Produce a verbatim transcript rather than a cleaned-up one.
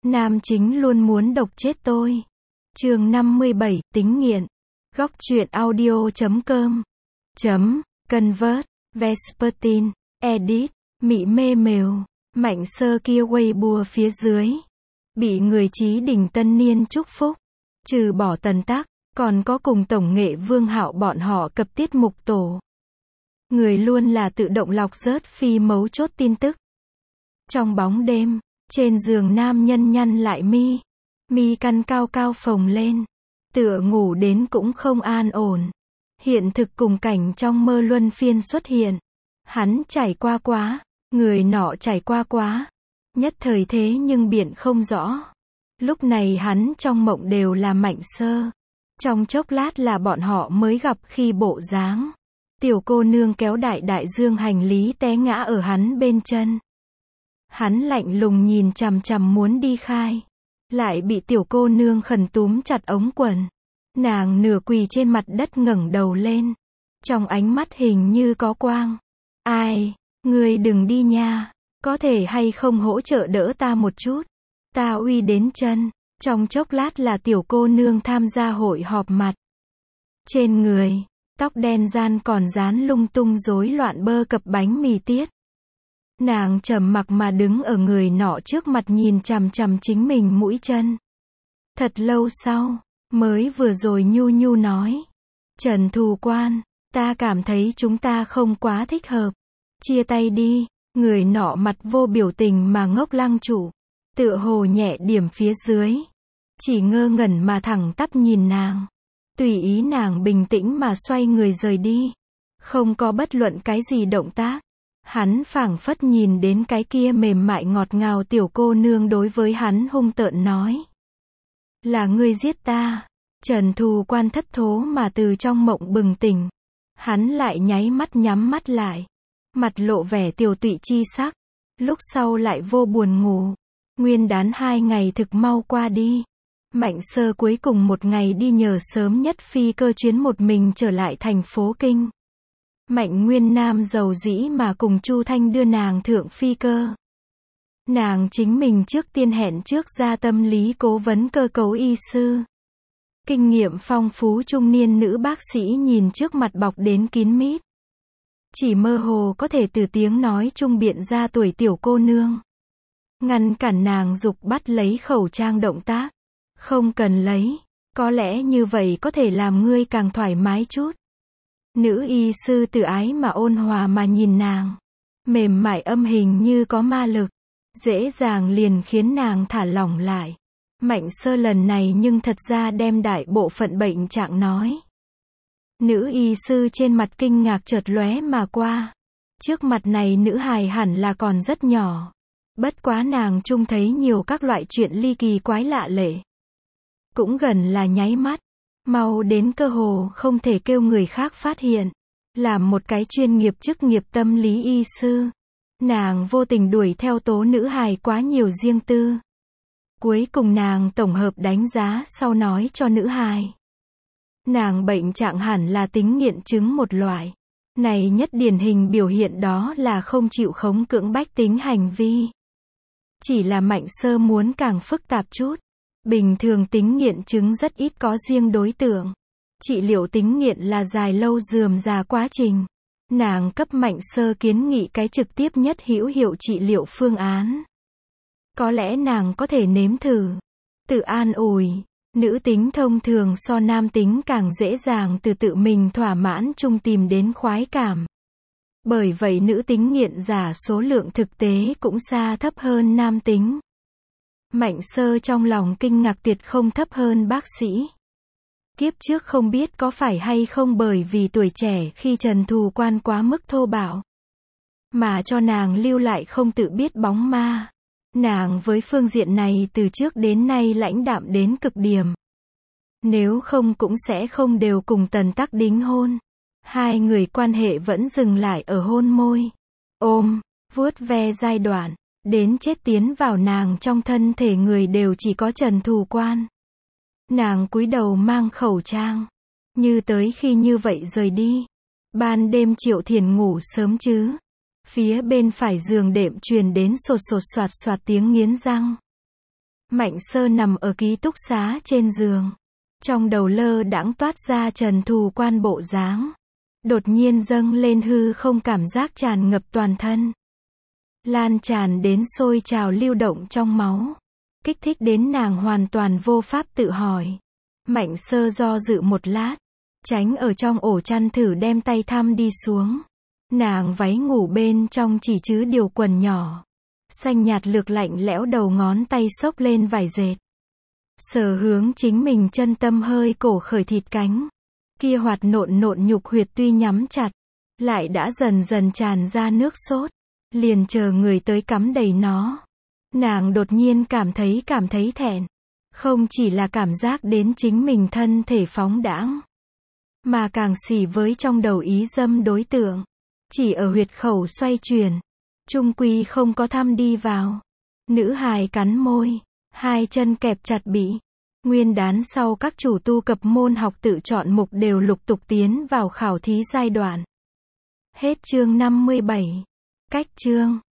Nam chính luôn muốn độc chết tôi. Chương năm mươi bảy, tính nghiện. Góc truyện audio chấm com. Chấm, convert, Vespertine, edit, mị mê mều, Mạnh Sơ kia Weibo phía dưới. Bị người Chí Đỉnh tân niên chúc phúc. Trừ bỏ Tần Tắc, còn có cùng tổng nghệ Vương Hạo bọn họ cập tiết mục tổ. Người luôn là tự động lọc rớt phi mấu chốt tin tức. Trong bóng đêm, trên giường nam nhân nhăn lại mi. Mi căn cao cao phồng lên. Tựa ngủ đến cũng không an ổn. Hiện thực cùng cảnh trong mơ luân phiên xuất hiện. Hắn trải qua quá, người nọ trải qua quá. Nhất thời thế nhưng biện không rõ. Lúc này hắn trong mộng đều là Mạnh Sơ. Trong chốc lát là bọn họ mới gặp khi bộ dáng. Tiểu cô nương kéo đại đại dương hành lý té ngã ở hắn bên chân. Hắn lạnh lùng nhìn chằm chằm muốn đi khai. Lại bị tiểu cô nương khẩn túm chặt ống quần. Nàng nửa quỳ trên mặt đất ngẩng đầu lên. Trong ánh mắt hình như có quang. Ai, ngươi đừng đi nha. Có thể hay không hỗ trợ đỡ ta một chút. Ta uy đến chân. Trong chốc lát là tiểu cô nương tham gia hội họp mặt. Trên người, tóc đen gian còn dán lung tung rối loạn bơ cập bánh mì tiết. Nàng trầm mặc mà đứng ở người nọ trước mặt nhìn chằm chằm chính mình mũi chân. Thật lâu sau, mới vừa rồi nhu nhu nói. Trần Thù Quan, ta cảm thấy chúng ta không quá thích hợp. Chia tay đi. Người nọ mặt vô biểu tình mà ngốc lăng trụ. Tựa hồ nhẹ điểm phía dưới. Chỉ ngơ ngẩn mà thẳng tắp nhìn nàng. Tùy ý nàng bình tĩnh mà xoay người rời đi. Không có bất luận cái gì động tác. Hắn phảng phất nhìn đến cái kia mềm mại ngọt ngào tiểu cô nương đối với hắn hung tợn nói. Là ngươi giết ta. Trần Thù Quan thất thố mà từ trong mộng bừng tỉnh. Hắn lại nháy mắt nhắm mắt lại. Mặt lộ vẻ tiều tụy chi sắc. Lúc sau lại vô buồn ngủ. Nguyên đán hai ngày thực mau qua đi. Mạnh Sơ cuối cùng một ngày đi nhờ sớm nhất phi cơ chuyến một mình trở lại thành phố Kinh. Mạnh Nguyên Nam giàu dĩ mà cùng Chu Thanh đưa nàng thượng phi cơ. Nàng chính mình trước tiên hẹn trước ra tâm lý cố vấn cơ cấu y sư. Kinh nghiệm phong phú trung niên nữ bác sĩ nhìn trước mặt bọc đến kín mít. Chỉ mơ hồ có thể từ tiếng nói trung biện ra tuổi tiểu cô nương. Ngăn cản nàng dục bắt lấy khẩu trang động tác. Không cần lấy. Có lẽ như vậy có thể làm ngươi càng thoải mái chút. Nữ y sư tự ái mà ôn hòa mà nhìn nàng. Mềm mại âm hình như có ma lực. Dễ dàng liền khiến nàng thả lỏng lại. Mạnh Sơ lần này nhưng thật ra đem đại bộ phận bệnh trạng nói. Nữ y sư trên mặt kinh ngạc chợt lóe mà qua. Trước mặt này nữ hài hẳn là còn rất nhỏ. Bất quá nàng trông thấy nhiều các loại chuyện ly kỳ quái lạ lệ. Cũng gần là nháy mắt. Mau đến cơ hồ không thể kêu người khác phát hiện. Làm một cái chuyên nghiệp chức nghiệp tâm lý y sư. Nàng vô tình đuổi theo tố nữ hài quá nhiều riêng tư. Cuối cùng nàng tổng hợp đánh giá sau nói cho nữ hài. Nàng bệnh trạng hẳn là tính nghiện chứng một loại. Này nhất điển hình biểu hiện đó là không chịu khống cưỡng bách tính hành vi. Chỉ là Mạnh Sơ muốn càng phức tạp chút. Bình thường tính nghiện chứng rất ít có riêng đối tượng. Trị liệu tính nghiện là dài lâu rườm rà quá trình. Nàng cấp Mạnh Sơ kiến nghị cái trực tiếp nhất hữu hiệu trị liệu phương án. Có lẽ nàng có thể nếm thử. Tự an ủi. Nữ tính thông thường so nam tính càng dễ dàng từ tự mình thỏa mãn chung tìm đến khoái cảm. Bởi vậy nữ tính nghiện giả số lượng thực tế cũng xa thấp hơn nam tính. Mạnh Sơ trong lòng kinh ngạc tuyệt không thấp hơn bác sĩ. Kiếp trước không biết có phải hay không bởi vì tuổi trẻ khi Trần Thù Quan quá mức thô bạo. Mà cho nàng lưu lại không tự biết bóng ma. Nàng với phương diện này từ trước đến nay lãnh đạm đến cực điểm. Nếu không cũng sẽ không đều cùng Tần Tắc đính hôn. Hai người quan hệ vẫn dừng lại ở hôn môi. Ôm, vuốt ve giai đoạn. Đến chết tiến vào nàng trong thân thể người đều chỉ có Trần Thù Quan. Nàng cúi đầu mang khẩu trang. Như tới khi như vậy rời đi. Ban đêm Triệu Thiền ngủ sớm chứ. Phía bên phải giường đệm truyền đến sột sột soạt soạt tiếng nghiến răng. Mạnh Sơ nằm ở ký túc xá trên giường. Trong đầu lơ đãng toát ra Trần Thù Quan bộ dáng. Đột nhiên dâng lên hư không cảm giác tràn ngập toàn thân. Lan tràn đến sôi trào lưu động trong máu. Kích thích đến nàng hoàn toàn vô pháp tự hỏi. Mạnh Sơ do dự một lát. Tránh ở trong ổ chăn thử đem tay thăm đi xuống. Nàng váy ngủ bên trong chỉ chứa điều quần nhỏ. Xanh nhạt lược lạnh lẽo đầu ngón tay xốc lên vải dệt. Sờ hướng chính mình chân tâm hơi cổ khởi thịt cánh. Kia hoạt nộn nộn nhục huyệt tuy nhắm chặt. Lại đã dần dần tràn ra nước sốt. Liền chờ người tới cắm đầy nó. Nàng đột nhiên cảm thấy cảm thấy thẹn. Không chỉ là cảm giác đến chính mình thân thể phóng đãng. Mà càng xỉ với trong đầu ý dâm đối tượng. Chỉ ở huyệt khẩu xoay chuyển. Trung quy không có thăm đi vào. Nữ hài cắn môi. Hai chân kẹp chặt bị. Nguyên đán sau các chủ tu cập môn học tự chọn mục đều lục tục tiến vào khảo thí giai đoạn. Hết chương năm mươi bảy. Cách chương